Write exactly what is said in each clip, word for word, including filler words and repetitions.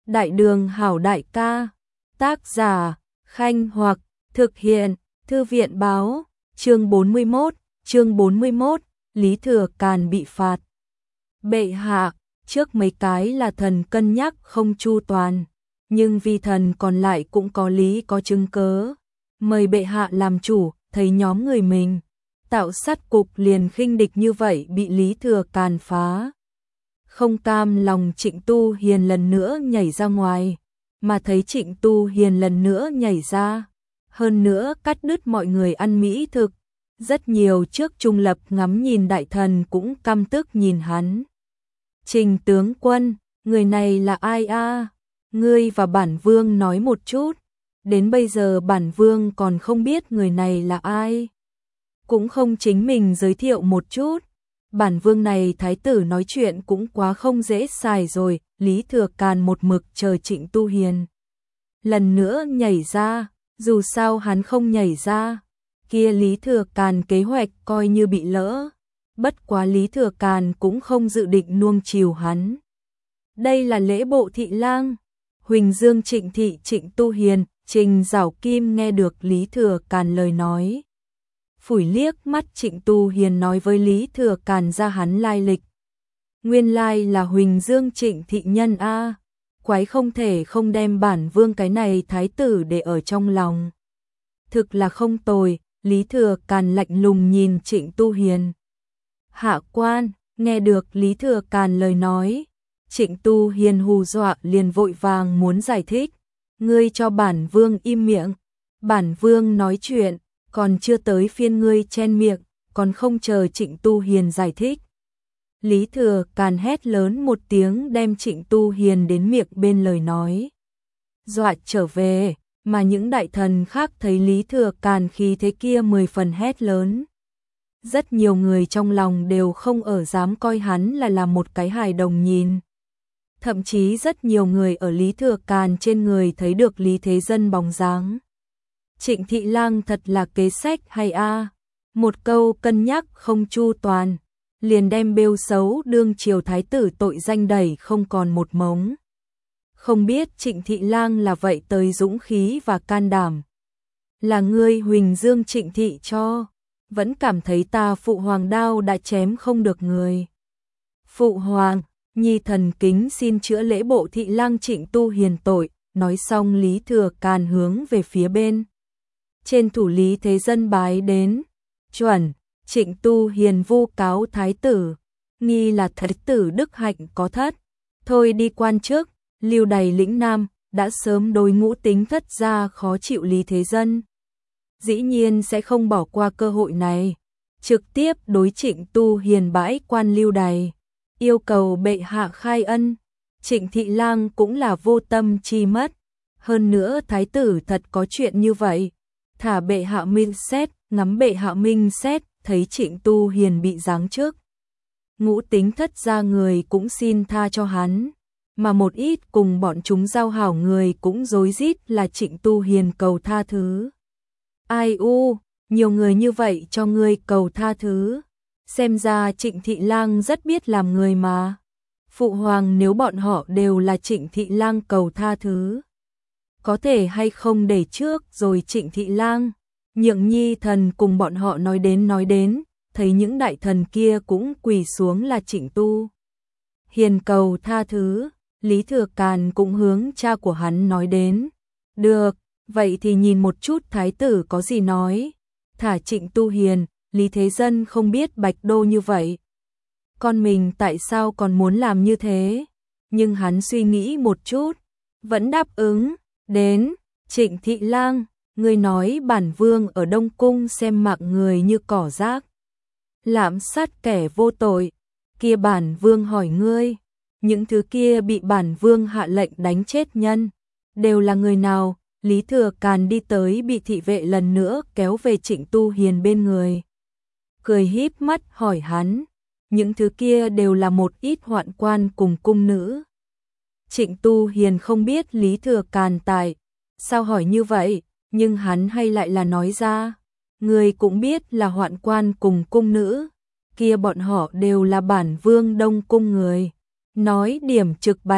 Đại đường hảo đại ca, tác giả, Khanh Hoặc, thực hiện, Thư viện báo, chương bốn mươi mốt, chương bốn mươi mốt, Lý Thừa Càn bị phạt. Bệ hạ, trước mấy cái là thần cân nhắc không chu toàn, nhưng vì thần còn lại cũng có lý có chứng cớ. Mời bệ hạ làm chủ, thấy nhóm người mình, tạo sát cục liền khinh địch như vậy bị Lý Thừa Càn phá. Không cam lòng Trịnh Tu Hiền lần nữa nhảy ra ngoài, mà thấy Trịnh Tu Hiền lần nữa nhảy ra, hơn nữa cắt đứt mọi người ăn mỹ thực. Rất nhiều trước trung lập ngắm nhìn đại thần cũng căm tức nhìn hắn. Trình tướng quân, người này là ai a? À? Ngươi và bản vương nói một chút. Đến bây giờ bản vương còn không biết người này là ai. Cũng không chính mình giới thiệu một chút. Bản vương này thái tử nói chuyện cũng quá không dễ xài rồi. Lý Thừa Càn một mực chờ Trịnh Tu Hiền lần nữa nhảy ra. Dù sao hắn không nhảy ra, kia Lý Thừa Càn kế hoạch coi như bị lỡ. Bất quá Lý Thừa Càn cũng không dự định nuông chiều hắn. Đây là lễ bộ thị lang, Huỳnh Dương Trịnh thị Trịnh Tu Hiền. Trình Giảo Kim nghe được Lý Thừa Càn lời nói, phủi liếc mắt Trịnh Tu Hiền nói với Lý Thừa Càn ra hắn lai lịch. Nguyên lai là Huỳnh Dương Trịnh thị nhân a, quái không thể không đem bản vương cái này thái tử để ở trong lòng. Thực là không tồi. Lý Thừa Càn lạnh lùng nhìn Trịnh Tu Hiền. Hạ quan, nghe được Lý Thừa Càn lời nói, Trịnh Tu Hiền hù dọa liền vội vàng muốn giải thích. Ngươi cho bản vương im miệng, bản vương nói chuyện, còn chưa tới phiên ngươi chen miệng, còn không chờ Trịnh Tu Hiền giải thích. Lý Thừa Càn hét lớn một tiếng đem Trịnh Tu Hiền đến miệng bên lời nói dọa trở về, mà những đại thần khác thấy Lý Thừa Càn khi thế kia mười phần hét lớn. Rất nhiều người trong lòng đều không ở dám coi hắn là là một cái hài đồng nhìn. Thậm chí rất nhiều người ở Lý Thừa Càn trên người thấy được Lý Thế Dân bóng dáng. Trịnh thị lang thật là kế sách hay a? À? Một câu cân nhắc không chu toàn, liền đem bêu xấu đương triều thái tử tội danh đẩy không còn một mống. Không biết Trịnh thị lang là vậy tới dũng khí và can đảm. Là ngươi Huỳnh Dương Trịnh thị cho, vẫn cảm thấy ta phụ hoàng đao đã chém không được người. Phụ hoàng, nhi thần kính xin chữa lễ bộ thị lang Trịnh Tu Hiền tội. Nói xong Lý Thừa Càn hướng về phía bên trên thủ Lý Thế Dân bái đến. Chuẩn, Trịnh Tu Hiền vu cáo thái tử, nghi là thái tử đức hạnh có thất. Thôi đi quan chức, lưu đày lĩnh Nam, đã sớm đối ngũ tính thất gia khó chịu Lý Thế Dân. Dĩ nhiên sẽ không bỏ qua cơ hội này, trực tiếp đối Trịnh Tu Hiền bãi quan lưu đày, yêu cầu bệ hạ khai ân. Trịnh thị lang cũng là vô tâm chi mất, hơn nữa thái tử thật có chuyện như vậy. Thả bệ hạ minh xét, ngắm bệ hạ minh xét, thấy Trịnh Tu Hiền bị giáng chức, ngũ tính thất gia người cũng xin tha cho hắn, mà một ít cùng bọn chúng giao hảo người cũng rối rít là Trịnh Tu Hiền cầu tha thứ. Ai u, nhiều người như vậy cho ngươi cầu tha thứ, xem ra Trịnh thị lang rất biết làm người mà. Phụ hoàng, nếu bọn họ đều là Trịnh thị lang cầu tha thứ, có thể hay không để trước rồi Trịnh thị lang, nhượng nhi thần cùng bọn họ nói đến nói đến, thấy những đại thần kia cũng quỳ xuống là Trịnh Tu Hiền cầu tha thứ. Lý Thừa Càn cũng hướng cha của hắn nói đến. Được, vậy thì nhìn một chút thái tử có gì nói. Thả Trịnh Tu Hiền, Lý Thế Dân không biết bạch đô như vậy. Con mình tại sao còn muốn làm như thế? Nhưng hắn suy nghĩ một chút, vẫn đáp ứng. Đến, Trịnh thị lang, ngươi nói bản vương ở Đông Cung xem mạng người như cỏ rác, lạm sát kẻ vô tội. Kia bản vương hỏi ngươi, những thứ kia bị bản vương hạ lệnh đánh chết nhân, đều là người nào? Lý Thừa Càn đi tới bị thị vệ lần nữa kéo về Trịnh Tu Hiền bên người, cười híp mắt hỏi hắn, những thứ kia đều là một ít hoạn quan cùng cung nữ. Trịnh Tu Hiền không biết Lý Thừa Càn tại sao hỏi như vậy, nhưng hắn hay lại là nói ra, người cũng biết là hoạn quan cùng cung nữ, kia bọn họ đều là bản vương Đông Cung người. Nói điểm trực bạch,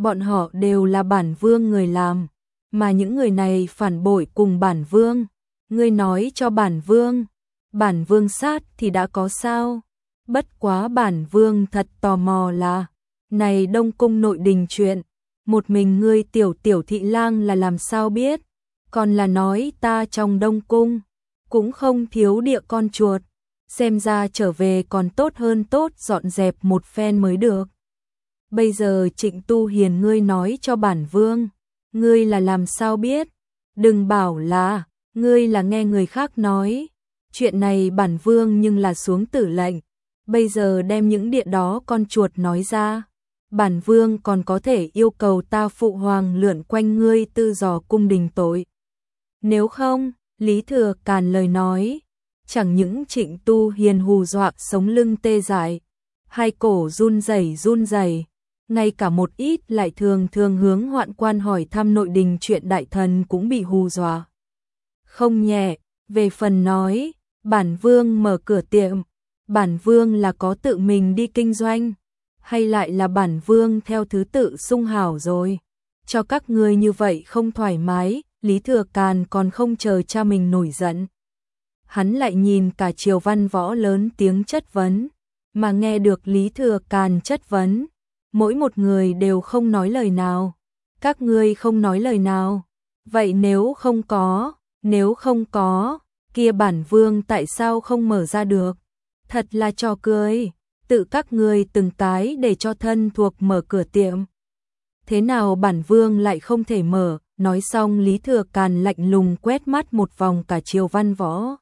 bọn họ đều là bản vương người làm, mà những người này phản bội cùng bản vương. Ngươi nói cho bản vương, bản vương sát thì đã có sao? Bất quá bản vương thật tò mò là, này Đông Cung nội đình chuyện, một mình ngươi tiểu tiểu thị lang là làm sao biết? Còn là nói ta trong Đông Cung, cũng không thiếu địa con chuột, xem ra trở về còn tốt hơn tốt dọn dẹp một phen mới được. Bây giờ Trịnh Tu Hiền ngươi nói cho bản vương, ngươi là làm sao biết? Đừng bảo là, ngươi là nghe người khác nói, chuyện này bản vương nhưng là xuống tử lệnh, bây giờ đem những địa đó con chuột nói ra. Bản vương còn có thể yêu cầu ta phụ hoàng lượn quanh ngươi tư dò cung đình tội. Nếu không, Lý Thừa Càn lời nói, chẳng những Trịnh Tu Hiền hù dọa sống lưng tê dại, hai cổ run rẩy run rẩy, ngay cả một ít lại thường thường hướng hoạn quan hỏi thăm nội đình chuyện đại thần cũng bị hù dọa. Không nhẹ, về phần nói, bản vương mở cửa tiệm, bản vương là có tự mình đi kinh doanh, hay lại là bản vương theo thứ tự sung hảo rồi, cho các ngươi như vậy không thoải mái. Lý Thừa Càn còn không chờ cha mình nổi giận, hắn lại nhìn cả Triều Văn Võ lớn tiếng chất vấn, mà nghe được Lý Thừa Càn chất vấn, mỗi một người đều không nói lời nào. Các ngươi không nói lời nào, vậy nếu không có, nếu không có, kia bản vương tại sao không mở ra được? Thật là trò cười, tự các ngươi từng cái để cho thân thuộc mở cửa tiệm. Thế nào bản vương lại không thể mở? Nói xong Lý Thừa Càn lạnh lùng quét mắt một vòng cả Triều Văn Võ.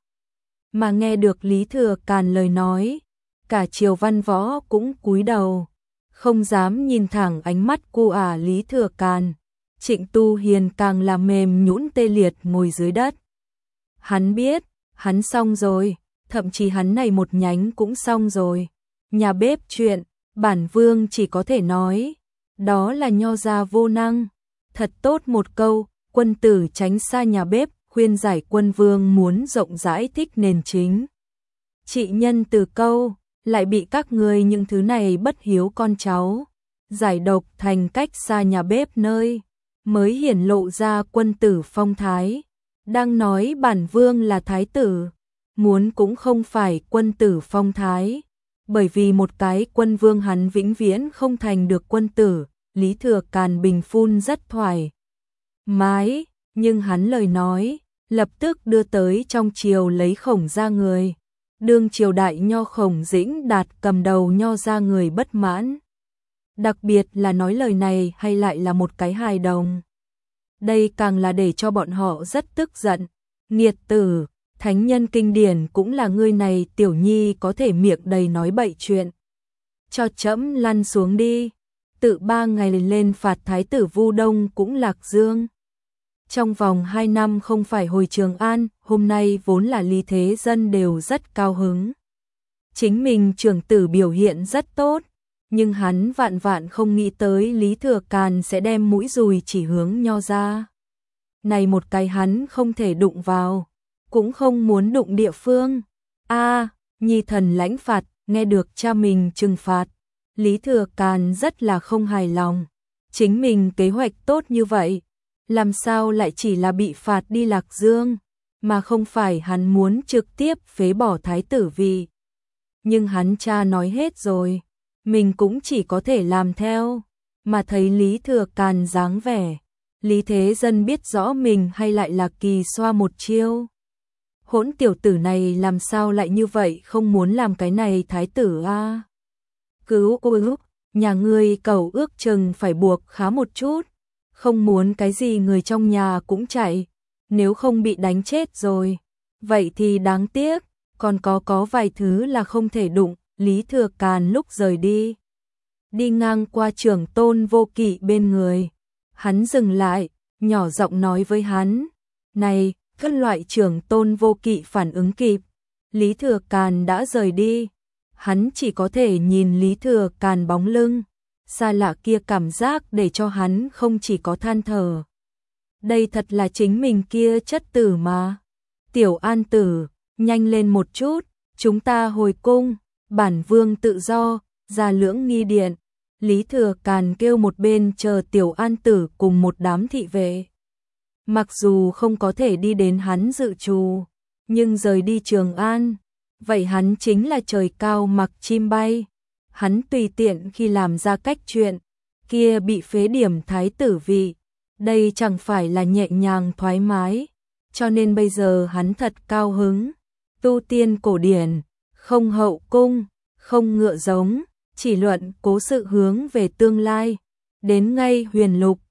Mà nghe được Lý Thừa Càn lời nói, cả Triều Văn Võ cũng cúi đầu, không dám nhìn thẳng ánh mắt cu ả Lý Thừa Càn. Trịnh Tu Hiền càng là mềm nhũn tê liệt ngồi dưới đất. Hắn biết, hắn xong rồi, thậm chí hắn này một nhánh cũng xong rồi. Nhà bếp chuyện, bản vương chỉ có thể nói, đó là nho gia vô năng. Thật tốt một câu, quân tử tránh xa nhà bếp, khuyên giải quân vương muốn rộng rãi thích nền chính. Trị nhân từ câu, lại bị các người những thứ này bất hiếu con cháu, giải độc thành cách xa nhà bếp nơi, mới hiển lộ ra quân tử phong thái. Đang nói bản vương là thái tử, muốn cũng không phải quân tử phong thái, bởi vì một cái quân vương hắn vĩnh viễn không thành được quân tử. Lý Thừa Càn bình phun rất thoải mái, nhưng hắn lời nói, lập tức đưa tới trong triều lấy Khổng gia người. Đương triều đại nho Khổng Dĩnh Đạt cầm đầu nho gia người bất mãn. Đặc biệt là nói lời này hay lại là một cái hài đồng. Đây càng là để cho bọn họ rất tức giận. Nghiệt tử, thánh nhân kinh điển cũng là ngươi này tiểu nhi có thể miệng đầy nói bậy chuyện. Cho trẫm lăn xuống đi. Tự ba ngày lên phạt thái tử Vu Đông cũng lạc dương. Trong vòng hai năm không phải hồi Trường An, hôm nay vốn là Lý Thế Dân đều rất cao hứng. Chính mình trưởng tử biểu hiện rất tốt, nhưng hắn vạn vạn không nghĩ tới Lý Thừa Càn sẽ đem mũi dùi chỉ hướng nho ra. Này một cái hắn không thể đụng vào, cũng không muốn đụng địa phương. A, nhi thần lãnh phạt, nghe được cha mình trừng phạt. Lý Thừa Càn rất là không hài lòng, chính mình kế hoạch tốt như vậy, làm sao lại chỉ là bị phạt đi Lạc Dương, mà không phải hắn muốn trực tiếp phế bỏ thái tử vị. Nhưng hắn cha nói hết rồi, mình cũng chỉ có thể làm theo, mà thấy Lý Thừa Càn dáng vẻ, Lý Thế Dân biết rõ mình hay lại là kỳ xoa một chiêu. Hỗn tiểu tử này làm sao lại như vậy, không muốn làm cái này thái tử a? À? Cứu cứu, nhà ngươi cầu ước chừng phải buộc khá một chút, không muốn cái gì người trong nhà cũng chạy, nếu không bị đánh chết rồi, vậy thì đáng tiếc, còn có có vài thứ là không thể đụng. Lý Thừa Càn lúc rời đi, đi ngang qua Trưởng Tôn Vô Kỵ bên người, hắn dừng lại, nhỏ giọng nói với hắn, này, các loại Trưởng Tôn Vô Kỵ phản ứng kịp, Lý Thừa Càn đã rời đi. Hắn chỉ có thể nhìn Lý Thừa Càn bóng lưng, xa lạ kia cảm giác để cho hắn không chỉ có than thở. Đây thật là chính mình kia chất tử mà. Tiểu An tử, nhanh lên một chút, chúng ta hồi cung, bản vương tự do, ra Lưỡng Nghi điện. Lý Thừa Càn kêu một bên chờ Tiểu An Tử cùng một đám thị vệ. Mặc dù không có thể đi đến hắn dự trù, nhưng rời đi Trường An, vậy hắn chính là trời cao mặc chim bay. Hắn tùy tiện khi làm ra cách chuyện, kia bị phế điểm thái tử vị, đây chẳng phải là nhẹ nhàng thoải mái, cho nên bây giờ hắn thật cao hứng. Tu tiên cổ điển, không hậu cung, không ngựa giống, chỉ luận cố sự hướng về tương lai. Đến ngay Huyền Lục,